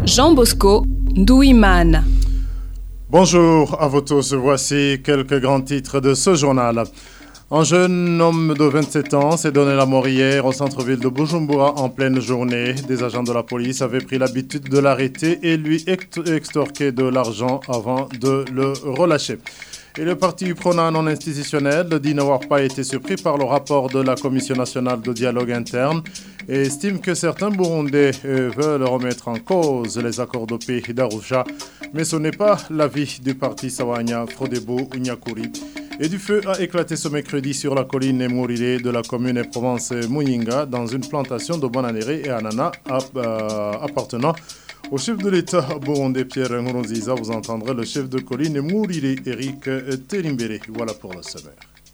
Jean Bosco Douimane. Bonjour à vous tous, voici quelques grands titres de ce journal. Un jeune homme de 27 ans s'est donné la mort hier au centre-ville de Bujumbura en pleine journée. Des agents de la police avaient pris l'habitude de l'arrêter et lui extorquer de l'argent avant de le relâcher. Et le parti Prona non institutionnel dit n'avoir pas été surpris par le rapport de la Commission nationale de dialogue interne et estime que certains Burundais veulent remettre en cause les accords de paix d'Arusha. Mais ce n'est pas l'avis du parti Sawanya Frodebo Nyakuri. Et du feu a éclaté ce mercredi sur la colline Mouriré de la commune et province Muyinga dans une plantation de bananéré et ananas appartenant au chef de l'État burundais Pierre Nkurunziza. Vous entendrez le chef de colline Mouriré, Eric Terimbere. Voilà pour le sommaire.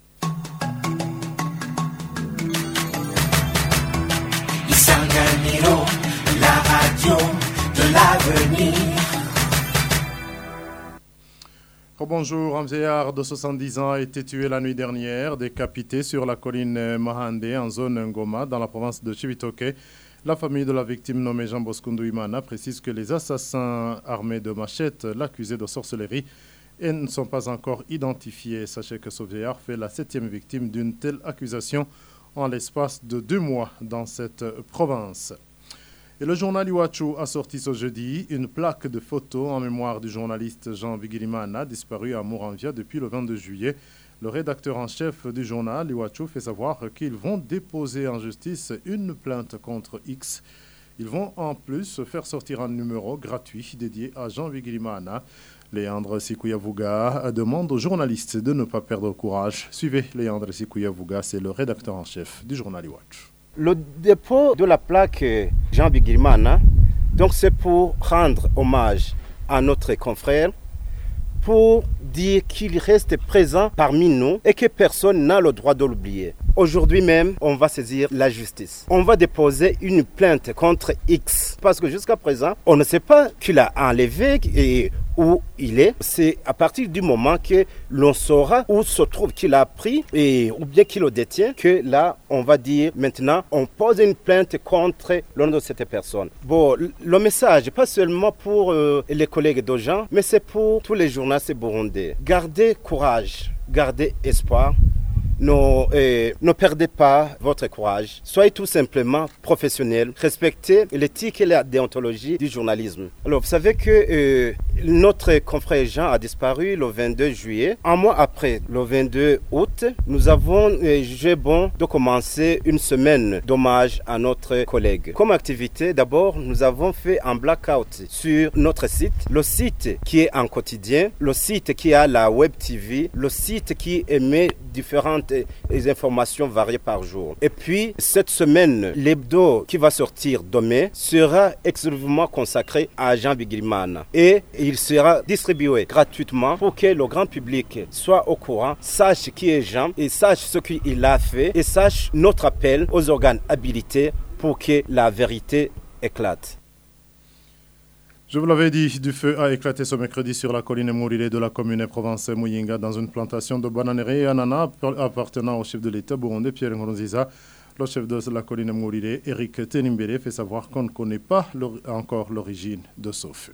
Isanganiro, la radio de l'avenir. Bonjour, un vieillard de 70 ans a été tué la nuit dernière, décapité sur la colline Mahande en zone Ngoma dans la province de Chibitoke. La famille de la victime nommée Jean Bosco Douimane précise que les assassins armés de machettes l'accusaient de sorcellerie et ne sont pas encore identifiés. Sachez que ce vieillard fait la 7e victime d'une telle accusation en l'espace de 2 mois dans cette province. Et le journal Iwachu a sorti ce jeudi une plaque de photos en mémoire du journaliste Jean Bigirimana, disparu à Mouranvia depuis le 22 juillet. Le rédacteur en chef du journal Iwachu fait savoir qu'ils vont déposer en justice une plainte contre X. Ils vont en plus faire sortir un numéro gratuit dédié à Jean Bigirimana. Léandre Sikuyavuga demande aux journalistes de ne pas perdre courage. Suivez Léandre Sikuyavuga, c'est le rédacteur en chef du journal Iwachu. Le dépôt de la plaque Jean Bigirimana, donc c'est pour rendre hommage à notre confrère, pour dire qu'il reste présent parmi nous et que personne n'a le droit de l'oublier. Aujourd'hui même, on va saisir la justice. On va déposer une plainte contre X parce que jusqu'à présent, on ne sait pas qui l'a enlevé et où il est. C'est à partir du moment que l'on saura où se trouve qu'il a pris et ou bien qu'il le détient que là, on va dire maintenant, on pose une plainte contre l'un de cette personne. Bon, le message, pas seulement pour les collègues de Jean, mais c'est pour tous les journalistes burundais. Gardez courage, gardez espoir. Ne perdez pas votre courage. Soyez tout simplement professionnels. Respectez l'éthique et la déontologie du journalisme. Alors, vous savez que notre confrère Jean a disparu le 22 juillet. Un mois après, le 22 août, nous avons jugé bon de commencer une semaine d'hommage à notre collègue. Comme activité, d'abord, nous avons fait un blackout sur notre site. Le site qui est en quotidien, le site qui a la web TV, le site qui émet différentes informations variées par jour. Et puis, cette semaine, l'hebdo qui va sortir demain sera exclusivement consacré à Jean Bigirimana. Et il sera distribué gratuitement pour que le grand public soit au courant, sache qui est Jean et sache ce qu'il a fait et sache notre appel aux organes habilités pour que la vérité éclate. Je vous l'avais dit, du feu a éclaté ce mercredi sur la colline Mouriré de la commune et province Muyinga dans une plantation de bananéré et ananas appartenant au chef de l'État burundais Pierre Nkurunziza. Le chef de la colline Mouriré, Eric Terimbere, fait savoir qu'on ne connaît pas encore l'origine de ce feu.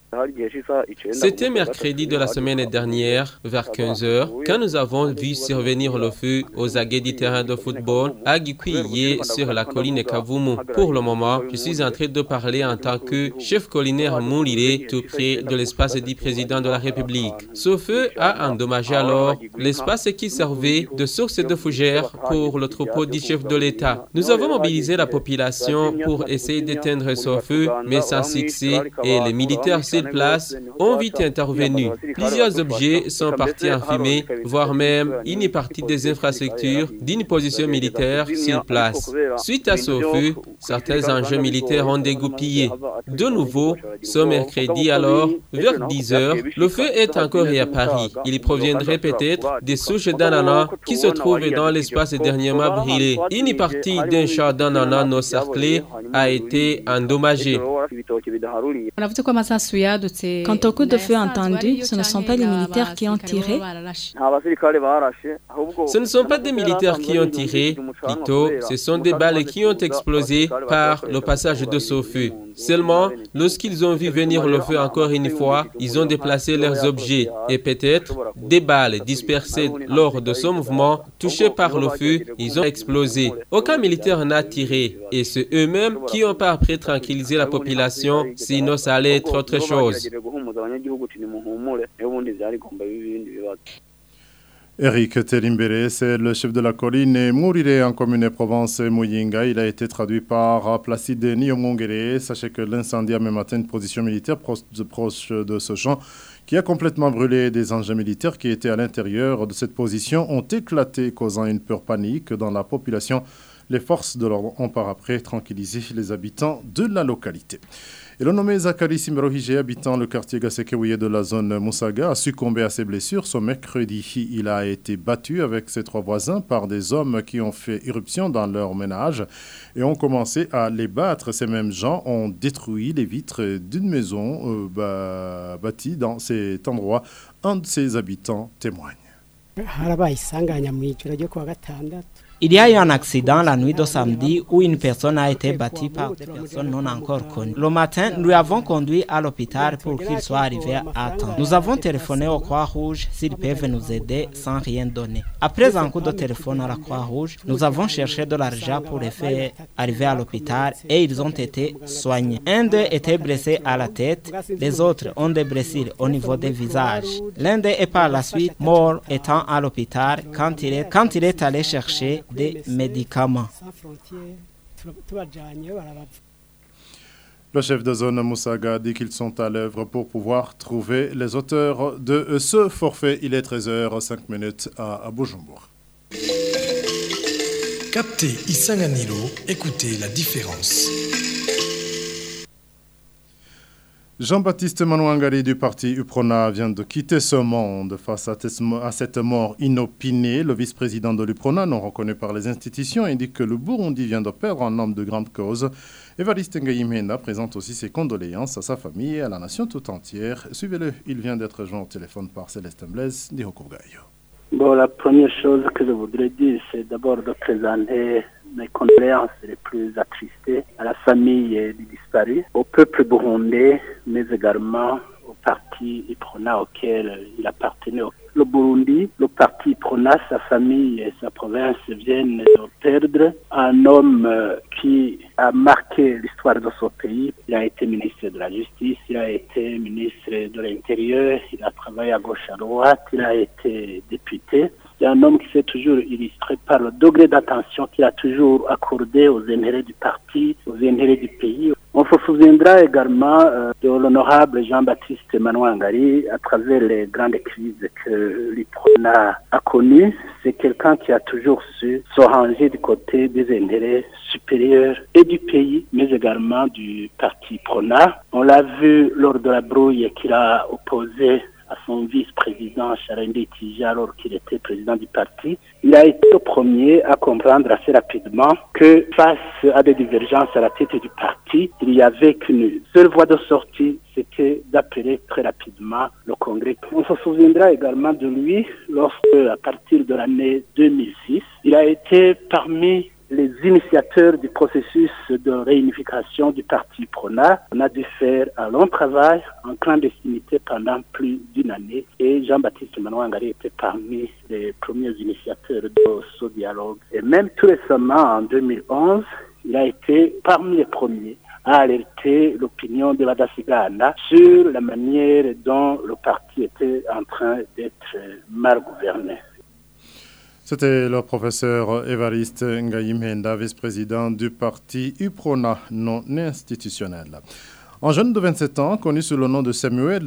C'était mercredi de la semaine dernière, vers 15h, quand nous avons vu survenir le feu aux aguets du terrain de football à Gikuye sur la colline Kavumu. Pour le moment, je suis en train de parler en tant que chef collinaire Mouriré, tout près de l'espace du président de la République. Ce feu a endommagé alors l'espace qui servait de source de fougères pour le troupeau du chef de l'État. Nous avons mobilisé la population pour essayer d'éteindre ce feu, mais sans succès, et les militaires sur place ont vite intervenu. Plusieurs objets sont partis en fumée, voire même une partie des infrastructures d'une position militaire sur place. Suite à ce feu, certains engins militaires ont dégoupillé. De nouveau, ce mercredi alors, vers 10h, le feu est encore réapparu. Il proviendrait peut-être des souches d'ananas qui se trouvent dans l'espace dernièrement brûlé. Une partie d'un champ d'ananas non cerclé a été endommagée. Quant au coup de feu entendu, ce ne sont pas les militaires qui ont tiré. Ce ne sont pas des militaires qui ont tiré, plutôt, ce sont des balles qui ont explosé par le passage de ce feu. Seulement, lorsqu'ils ont vu venir le feu encore une fois, ils ont déplacé leurs objets et peut-être des balles dispersées lors de ce mouvement, touchées par le feu, ils ont explosé. Aucun militaire n'a tiré et c'est eux-mêmes qui ont pas après tranquillisé la population, sinon ça allait être autre chose. Eric Terimbere, c'est le chef de la colline Mourire en commune Provence Muyinga. Il a été traduit par Placide Niomongere. Sachez que l'incendie a même atteint une position militaire proche de ce champ qui a complètement brûlé. Des engins militaires qui étaient à l'intérieur de cette position ont éclaté, causant une peur panique dans la population. Les forces de l'ordre ont par après tranquillisé les habitants de la localité. Et le nommé Zachary Simrohige, habitant le quartier Gasekewouye de la zone Moussaga, a succombé à ses blessures ce mercredi. Il a été battu avec ses 3 voisins par des hommes qui ont fait irruption dans leur ménage et ont commencé à les battre. Ces mêmes gens ont détruit les vitres d'une maison bâtie dans cet endroit. Un de ses habitants témoigne. Il y a eu un accident la nuit de samedi où une personne a été battue par des personnes non encore connues. Le matin, nous l'avons conduit à l'hôpital pour qu'il soit arrivé à temps. Nous avons téléphoné au Croix-Rouge s'ils peuvent nous aider sans rien donner. Après un coup de téléphone à la Croix-Rouge, nous avons cherché de l'argent pour les faire arriver à l'hôpital et ils ont été soignés. Un d'eux était blessé à la tête, les autres ont des blessures au niveau des visages. L'un d'eux est par la suite mort étant à l'hôpital quand il est allé chercher des médicaments. Le chef de zone Moussaga dit qu'ils sont à l'œuvre pour pouvoir trouver les auteurs de ce forfait. Il est 13h05 à Bujumbura. Captez Isanganilo, écoutez la différence. Jean-Baptiste Manouangari du parti UPRONA vient de quitter ce monde. Face à cette mort inopinée, le vice-président de l'UPRONA, non reconnu par les institutions, indique que le Burundi vient de perdre un homme de grande cause. Évariste Ngayimenda présente aussi ses condoléances à sa famille et à la nation tout entière. Suivez-le, il vient d'être joint au téléphone par Célestin Blaise d'Ihokogayo. Bon, la première chose que je voudrais dire, c'est d'abord de présenter mes condoléances les plus attristées à la famille du disparu, au peuple burundais, mais également au parti UPRONA auquel il appartenait. Le Burundi, le parti UPRONA, sa famille et sa province viennent de perdre un homme qui a marqué l'histoire de ce pays. Il a été ministre de la Justice, il a été ministre de l'Intérieur, il a travaillé à gauche à droite, il a été député. C'est un homme qui s'est toujours illustré par le degré d'attention qu'il a toujours accordé aux intérêts du parti, aux intérêts du pays. On se souviendra également de l'honorable Jean-Baptiste Manouangari à travers les grandes crises que l'UPRONA a connues. C'est quelqu'un qui a toujours su se ranger du côté des intérêts supérieurs et du pays, mais également du parti UPRONA. On l'a vu lors de la brouille qu'il a opposée à son vice-président Charendi Tija alors qu'il était président du parti. Il a été le premier à comprendre assez rapidement que face à des divergences à la tête du parti, il n'y avait qu'une seule voie de sortie, c'était d'appeler très rapidement le Congrès. On se souviendra également de lui lorsque, à partir de l'année 2006, il a été parmi les initiateurs du processus de réunification du parti UPRONA. On a dû faire un long travail en clandestinité pendant plus d'une année et Jean-Baptiste Manouangari était parmi les premiers initiateurs de ce dialogue. Et même tout récemment, en 2011, il a été parmi les premiers à alerter l'opinion de Badasigana sur la manière dont le parti était en train d'être mal gouverné. C'était le professeur Évariste Ngayimenda, vice-président du parti UPRONA non institutionnel. Un jeune de 27 ans, connu sous le nom de Samuel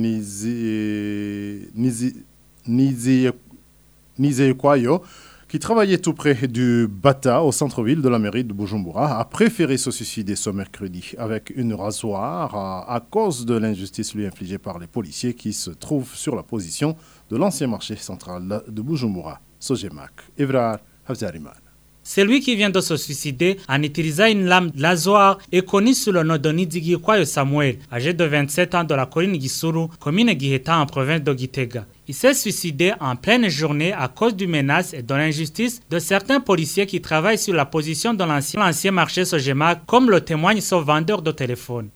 Nizekwayo, qui travaillait tout près du Bata, au centre-ville de la mairie de Bujumbura, a préféré se suicider ce mercredi avec une rasoir à cause de l'injustice lui infligée par les policiers qui se trouvent sur la position de l'ancien marché central de Bujumbura. Sojemak, Evrar Havzariman. Celui qui vient de se suicider en utilisant une lame lasoire est connu sous le nom de Nidigikwayo Samuel, âgé de 27 ans de la colline Gisuru, commune Giheta en province de Gitega. Il s'est suicidé en pleine journée à cause du menace et de l'injustice de certains policiers qui travaillent sur la position de l'ancien marché Sogema, comme le témoigne ce vendeur de téléphone.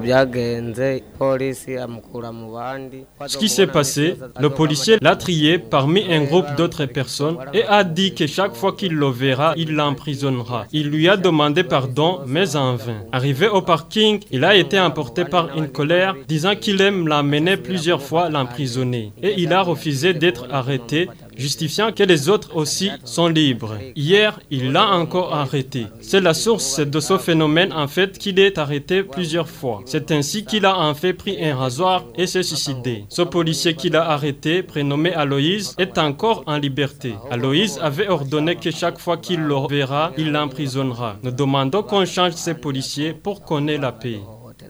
Ce qui s'est passé, le policier l'a trié parmi un groupe d'autres personnes et a dit que chaque fois qu'il le verra, il l'emprisonnera. Il lui a demandé pardon, mais en vain. Arrivé au parking, il a été emporté par une colère, disant qu'il aime l'amener plusieurs fois l'emprisonner. Et il a refusé d'être arrêté, justifiant que les autres aussi sont libres. Hier, il l'a encore arrêté. C'est la source de ce phénomène en fait qu'il est arrêté plusieurs fois. C'est ainsi qu'il a en fait pris un rasoir et s'est suicidé. Ce policier qu'il a arrêté, prénommé Aloïse, est encore en liberté. Aloïse avait ordonné que chaque fois qu'il le verra, il l'emprisonnera. Nous demandons qu'on change ces policiers pour qu'on ait la paix.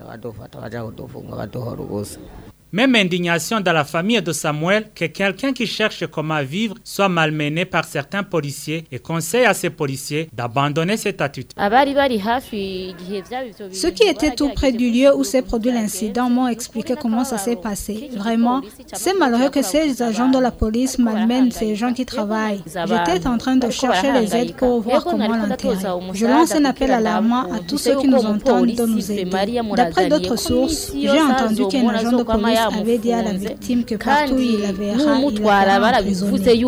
Même indignation dans la famille de Samuel que quelqu'un qui cherche comment vivre soit malmené par certains policiers et conseille à ces policiers d'abandonner cette attitude. Ceux qui étaient tout près du lieu où s'est produit l'incident m'ont expliqué comment ça s'est passé. Vraiment, c'est malheureux que ces agents de la police malmènent ces gens qui travaillent. J'étais en train de chercher les aides pour voir comment l'enterrer. Je lance un appel alarmant à tous ceux qui nous entendent de nous aider. D'après d'autres sources, j'ai entendu qu'un agent de police avait dit à la victime que partout où il la verra, il la emprisonné.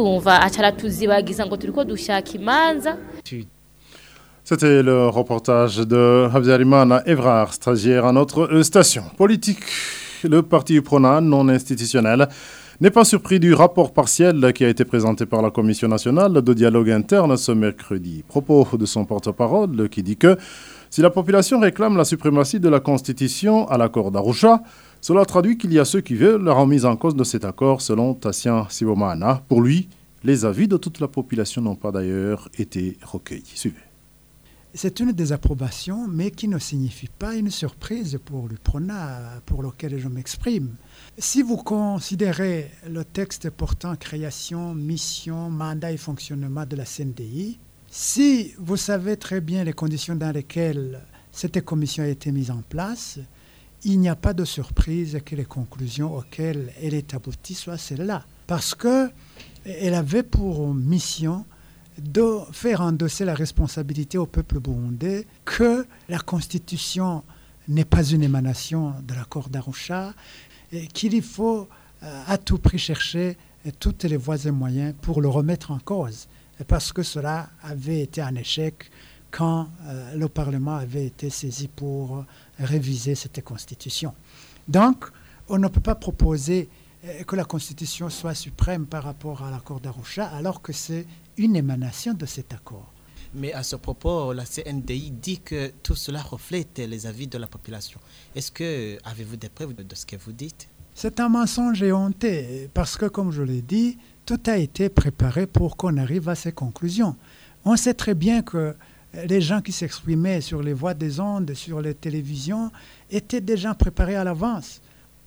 C'était le reportage de Habyarimana Evrard, stagiaire à notre station politique. Le parti UPRONA non institutionnel n'est pas surpris du rapport partiel qui a été présenté par la Commission nationale de dialogue interne ce mercredi. Propos de son porte-parole qui dit que si la population réclame la suprématie de la Constitution à l'accord d'Arusha, cela traduit qu'il y a ceux qui veulent la remise en cause de cet accord, selon Tassian Sibomana. Pour lui, les avis de toute la population n'ont pas d'ailleurs été recueillis. Suivez. C'est une désapprobation, mais qui ne signifie pas une surprise pour l'UPRONA, pour lequel je m'exprime. Si vous considérez le texte portant création, mission, mandat et fonctionnement de la CNDI, si vous savez très bien les conditions dans lesquelles cette commission a été mise en place, il n'y a pas de surprise que les conclusions auxquelles elle est aboutie soient celles-là. Parce qu'elle avait pour mission de faire endosser la responsabilité au peuple burundais que la Constitution n'est pas une émanation de l'accord d'Arusha, et qu'il faut à tout prix chercher toutes les voies et moyens pour le remettre en cause. Parce que cela avait été un échec quand le Parlement avait été saisi pour réviser cette Constitution. Donc, on ne peut pas proposer que la Constitution soit suprême par rapport à l'accord d'Arusha, alors que c'est une émanation de cet accord. Mais à ce propos, la CNDI dit que tout cela reflète les avis de la population. Est-ce que avez-vous des preuves de ce que vous dites? C'est un mensonge éhonté, parce que, comme je l'ai dit, tout a été préparé pour qu'on arrive à ces conclusions. On sait très bien que les gens qui s'exprimaient sur les voies des ondes, sur les télévisions, étaient déjà préparés à l'avance.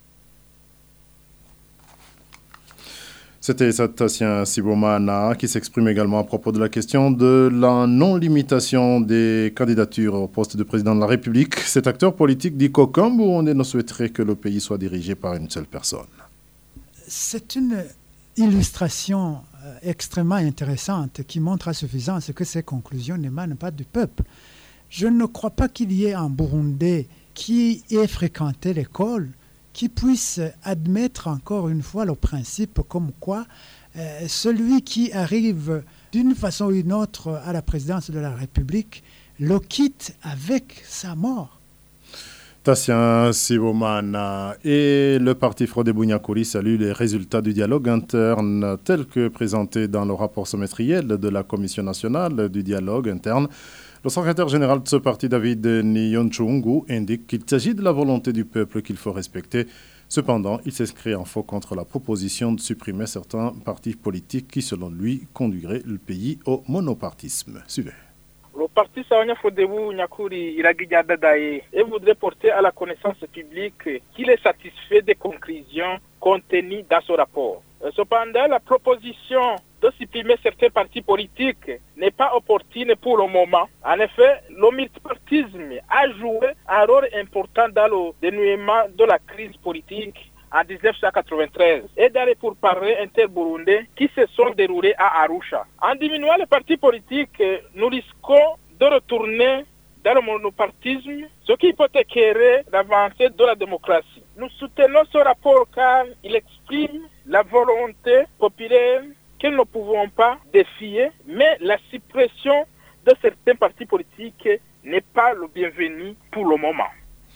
C'était Tassian Sibomana qui s'exprime également à propos de la question de la non-limitation des candidatures au poste de président de la République. Cet acteur politique dit qu'aucun Burundais ne souhaiterait que le pays soit dirigé par une seule personne. C'est une illustration extrêmement intéressante qui montre à suffisance que ces conclusions n'émanent pas du peuple. Je ne crois pas qu'il y ait un Burundais qui ait fréquenté l'école qui puisse admettre encore une fois le principe comme quoi celui qui arrive d'une façon ou d'une autre à la présidence de la République le quitte avec sa mort. Tassian Sibomana et le parti Frode Bunyakuri salue les résultats du dialogue interne tels que présentés dans le rapport semestriel de la Commission nationale du dialogue interne. Le secrétaire général de ce parti, David Niyonchungu, indique qu'il s'agit de la volonté du peuple qu'il faut respecter. Cependant, il s'inscrit en faux contre la proposition de supprimer certains partis politiques qui, selon lui, conduiraient le pays au monopartisme. Suivez. Le parti Sawanya Frodebu Nyakuri Iragija Dadaye et voudrait porter à la connaissance publique qu'il est satisfait des conclusions contenues dans ce rapport. Cependant, la proposition de supprimer certains partis politiques n'est pas opportune pour le moment. En effet, le multipartisme a joué un rôle important dans le dénouement de la crise politique en 1993 et dans les pourparlers interburundais qui se sont déroulés à Arusha. En diminuant les partis politiques, nous risquons de retourner dans le monopartisme, ce qui hypothéquerait l'avancée de la démocratie. Nous soutenons ce rapport car il exprime la volonté populaire que nous ne pouvons pas défier, mais la suppression de certains partis politiques n'est pas le bienvenu pour le moment.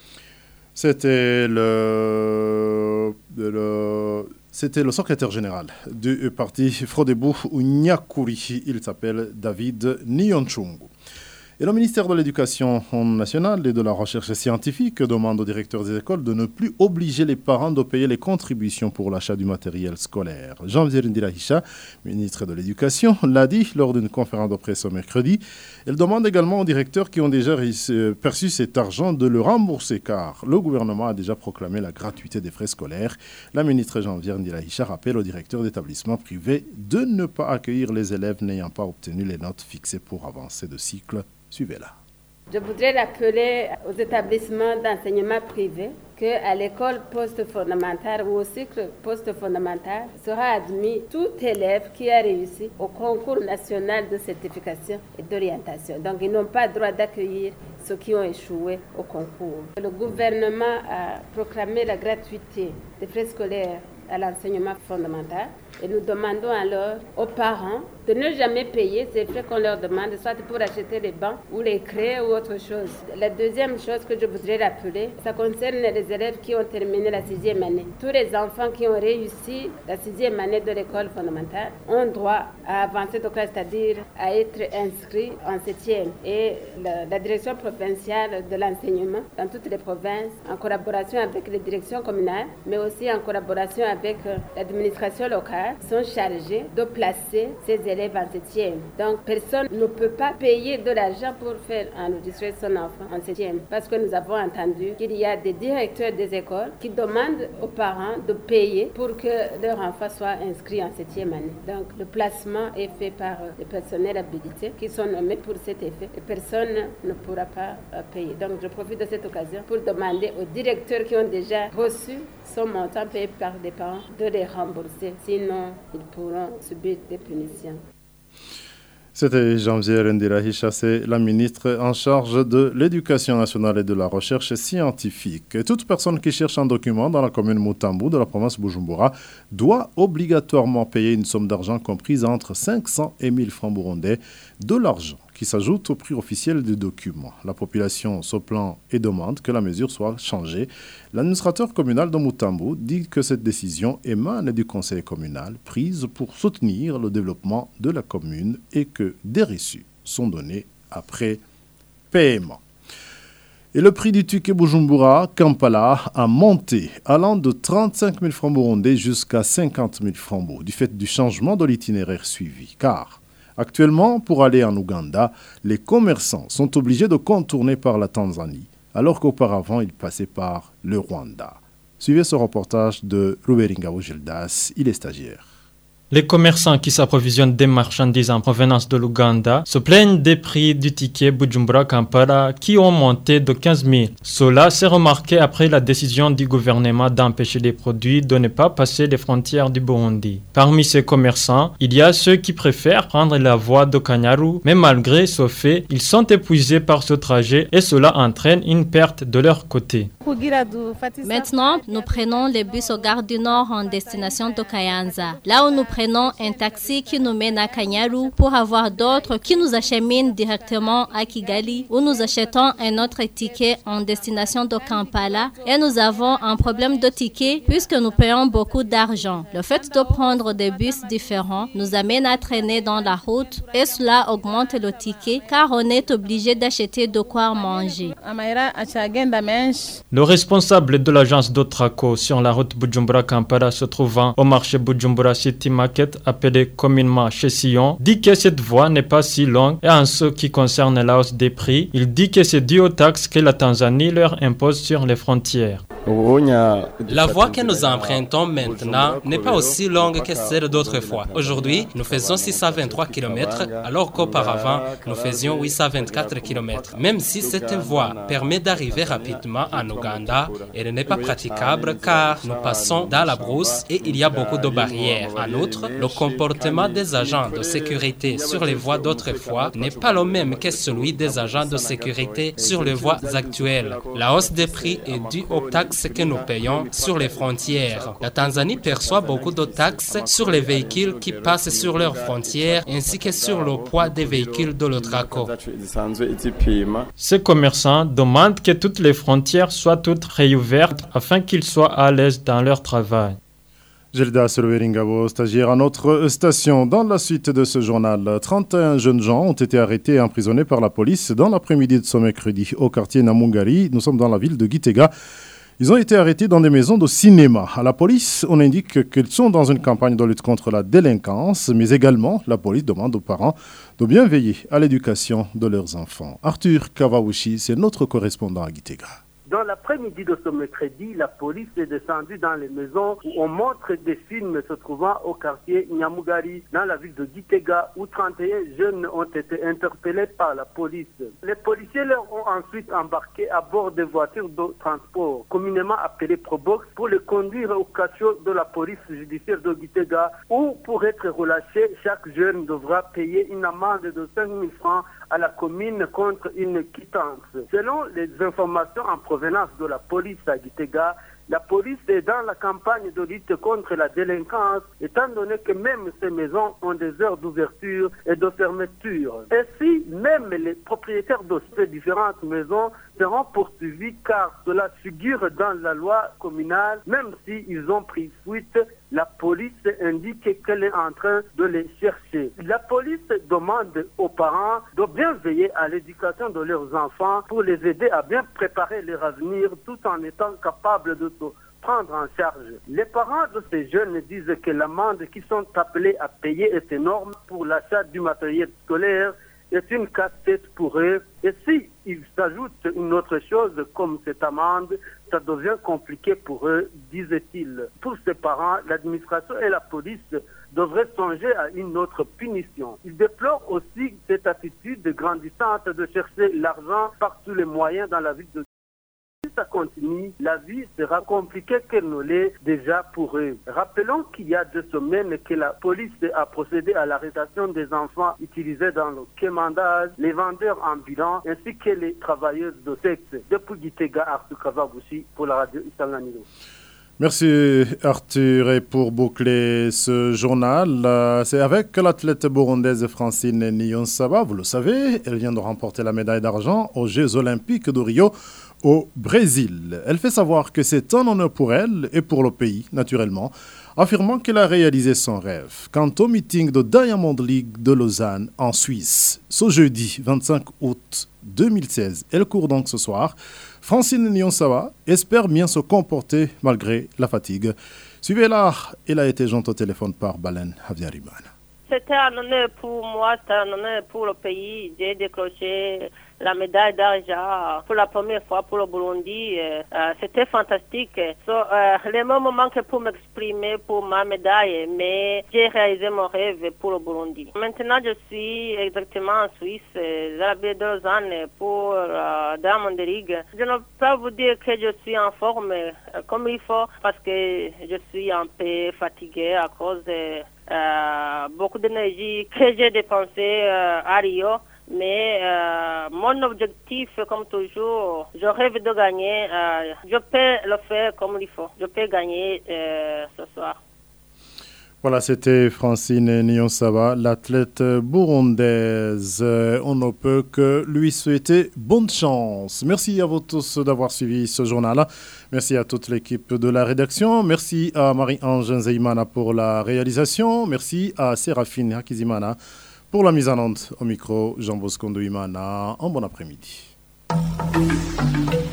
C'était le secrétaire général du parti Frodebu Nyakuri. Il s'appelle David Nyonchungu. Et le ministère de l'Éducation nationale et de la recherche scientifique demande aux directeurs des écoles de ne plus obliger les parents de payer les contributions pour l'achat du matériel scolaire. Jean-Pierre Ndirahisha, ministre de l'Éducation, l'a dit lors d'une conférence de presse ce mercredi. Elle demande également aux directeurs qui ont déjà perçu cet argent de le rembourser car le gouvernement a déjà proclamé la gratuité des frais scolaires. La ministre Jean-Pierre Ndirahisha rappelle aux directeurs d'établissements privés de ne pas accueillir les élèves n'ayant pas obtenu les notes fixées pour avancer de cycle. Suivez-la. Je voudrais rappeler aux établissements d'enseignement privé qu'à l'école post-fondamentale ou au cycle post-fondamental sera admis tout élève qui a réussi au concours national de certification et d'orientation. Donc, ils n'ont pas le droit d'accueillir ceux qui ont échoué au concours. Le gouvernement a proclamé la gratuité des frais scolaires à l'enseignement fondamental et nous demandons alors aux parents de ne jamais payer ces frais qu'on leur demande, soit pour acheter les bancs ou les crayons ou autre chose. La deuxième chose que je voudrais rappeler, ça concerne les élèves qui ont terminé la 6e année. Tous les enfants qui ont réussi la 6e année de l'école fondamentale ont droit à avancer de classe, c'est-à-dire à être inscrits en 7e. Et la direction provinciale de l'enseignement dans toutes les provinces, en collaboration avec les directions communales, mais aussi en collaboration avec l'administration locale, sont chargés de placer ces élèves en 7e. Donc, personne ne peut pas payer de l'argent pour faire enregistrer son enfant en 7e. Parce que nous avons entendu qu'il y a des directeurs des écoles qui demandent aux parents de payer pour que leur enfant soit inscrit en 7e année. Donc, le placement est fait par les personnels habilités qui sont nommés pour cet effet. Et personne ne pourra pas payer. Donc, je profite de cette occasion pour demander aux directeurs qui ont déjà reçu son montant payé par des parents de les rembourser. Sinon, ils pourront subir des punitions. C'était Jean-Pierre Ndirahisha, c'est la ministre en charge de l'Éducation nationale et de la recherche scientifique. Et toute personne qui cherche un document dans la commune Mutambu de la province Bujumbura doit obligatoirement payer une somme d'argent comprise entre 500 et 1000 francs burundais, de l'argent qui s'ajoute au prix officiel du document. La population se plaint et demande que la mesure soit changée. L'administrateur communal de Mutambu dit que cette décision émane du conseil communal prise pour soutenir le développement de la commune et que des reçus sont donnés après paiement. Et le prix du ticket Bujumbura Kampala a monté, allant de 35 000 francs burundais jusqu'à 50 000 francs burundais, du fait du changement de l'itinéraire suivi. Car actuellement, pour aller en Ouganda, les commerçants sont obligés de contourner par la Tanzanie, alors qu'auparavant, ils passaient par le Rwanda. Suivez ce reportage de Ruberinga Gildas, il est stagiaire. Les commerçants qui s'approvisionnent des marchandises en provenance de l'Ouganda se plaignent des prix du ticket Bujumbura-Kampala qui ont monté de 15 000. Cela s'est remarqué après la décision du gouvernement d'empêcher les produits de ne pas passer les frontières du Burundi. Parmi ces commerçants, il y a ceux qui préfèrent prendre la voie de Kanyaru, mais malgré ce fait, ils sont épuisés par ce trajet et cela entraîne une perte de leur côté. Maintenant, nous prenons les bus au Gare du Nord en destination de Kayanza. Là où nous prenons un taxi qui nous mène à Kanyaru pour avoir d'autres qui nous acheminent directement à Kigali où nous achetons un autre ticket en destination de Kampala et nous avons un problème de ticket puisque nous payons beaucoup d'argent. Le fait de prendre des bus différents nous amène à traîner dans la route et cela augmente le ticket car on est obligé d'acheter de quoi manger. Le responsable de l'agence d'Otraco sur la route Bujumbura-Kampala se trouvant au marché Bujumbura City Market appelé communément chez Sion dit que cette voie n'est pas si longue et en ce qui concerne la hausse des prix, il dit que c'est dû aux taxes que la Tanzanie leur impose sur les frontières. La voie que nous empruntons maintenant n'est pas aussi longue que celle d'autrefois. Aujourd'hui, nous faisons 623 km, alors qu'auparavant, nous faisions 824 km. Même si cette voie permet d'arriver rapidement en Ouganda, elle n'est pas praticable car nous passons dans la brousse et il y a beaucoup de barrières. En outre, le comportement des agents de sécurité sur les voies d'autrefois n'est pas le même que celui des agents de sécurité sur les voies actuelles. La hausse des prix est due aux taxes que nous payons sur les frontières. La Tanzanie perçoit beaucoup de taxes sur les véhicules qui passent sur leurs frontières ainsi que sur le poids des véhicules de l'Otraco. Ces commerçants demandent que toutes les frontières soient toutes réouvertes afin qu'ils soient à l'aise dans leur travail. Gelda Solveringabo, stagiaire à notre station. Dans la suite de ce journal, 31 jeunes gens ont été arrêtés et emprisonnés par la police dans l'après-midi de ce mercredi au quartier Namungari. Nous sommes dans la ville de Gitega. Ils ont été arrêtés dans des maisons de cinéma. À la police, on indique qu'ils sont dans une campagne de lutte contre la délinquance, mais également, la police demande aux parents de bien veiller à l'éducation de leurs enfants. Arthur Kawauchi, c'est notre correspondant à Gitega. Dans l'après-midi de ce mercredi, la police est descendue dans les maisons où on montre des films se trouvant au quartier Nyamugari, dans la ville de Gitega, où 31 jeunes ont été interpellés par la police. Les policiers leur ont ensuite embarqué à bord des voitures de transport, communément appelées Probox, pour les conduire au cachot de la police judiciaire de Gitega, où pour être relâché, chaque jeune devra payer une amende de 5 000 francs à la commune contre une quittance. Selon les informations en provenance de la police à Gitega, la police est dans la campagne de lutte contre la délinquance, étant donné que même ces maisons ont des heures d'ouverture et de fermeture. Ainsi, même les propriétaires de ces différentes maisons seront poursuivis car cela figure dans la loi communale, même s'ils ont pris fuite. La police indique qu'elle est en train de les chercher. La police demande aux parents de bien veiller à l'éducation de leurs enfants pour les aider à bien préparer leur avenir tout en étant capables de se prendre en charge. Les parents de ces jeunes disent que l'amende qu'ils sont appelés à payer est énorme pour l'achat du matériel scolaire, est une casse-tête pour eux. Et si il s'ajoute une autre chose comme cette amende, ça devient compliqué pour eux, disait-il. Pour ces parents, l'administration et la police devraient songer à une autre punition. Ils déplorent aussi cette attitude grandissante de chercher l'argent par tous les moyens dans la ville de... Si ça continue, la vie sera compliquée qu'elle ne l'est déjà pour eux. Rappelons qu'il y a 2 semaines que la police a procédé à l'arrestation des enfants utilisés dans le quémandage, les vendeurs ambulants ainsi que les travailleuses de sexe. Depuis Gitega, Arthur Kavabushi pour la radio Isanganiro. Merci Arthur. Et pour boucler ce journal, c'est avec l'athlète burundaise Francine Niyonsaba. Vous le savez, elle vient de remporter la médaille d'argent aux Jeux Olympiques de Rio au Brésil. Elle fait savoir que c'est un honneur pour elle et pour le pays, naturellement, affirmant qu'elle a réalisé son rêve. Quant au meeting de Diamond League de Lausanne en Suisse, ce jeudi 25 août 2016, elle court donc ce soir. Francine Niyonsaba espère bien se comporter malgré la fatigue. Suivez-la, elle a été jointe au téléphone par Balen Havyarimana. C'était un honneur pour moi, c'était un honneur pour le pays. J'ai décroché la médaille d'argent pour la première fois pour le Burundi. C'était fantastique. Les mots me manquent pour m'exprimer pour ma médaille, mais j'ai réalisé mon rêve pour le Burundi. Maintenant, je suis exactement en Suisse. J'habite 2 ans pour Diamond League. Je ne peux pas vous dire que je suis en forme comme il faut parce que je suis un peu fatigué à cause de beaucoup d'énergie que j'ai dépensé à Rio. Mais mon objectif, comme toujours, je rêve de gagner. Je peux le faire comme il faut. Je peux gagner ce soir. Voilà, c'était Francine Niyonsaba, l'athlète burundaise. On ne peut que lui souhaiter bonne chance. Merci à vous tous d'avoir suivi ce journal. Merci à toute l'équipe de la rédaction. Merci à Marie-Ange Nzeimana pour la réalisation. Merci à Séraphine Hakizimana pour la mise en onde. Au micro, Jean Bosco Ndouimana. Un bon après-midi.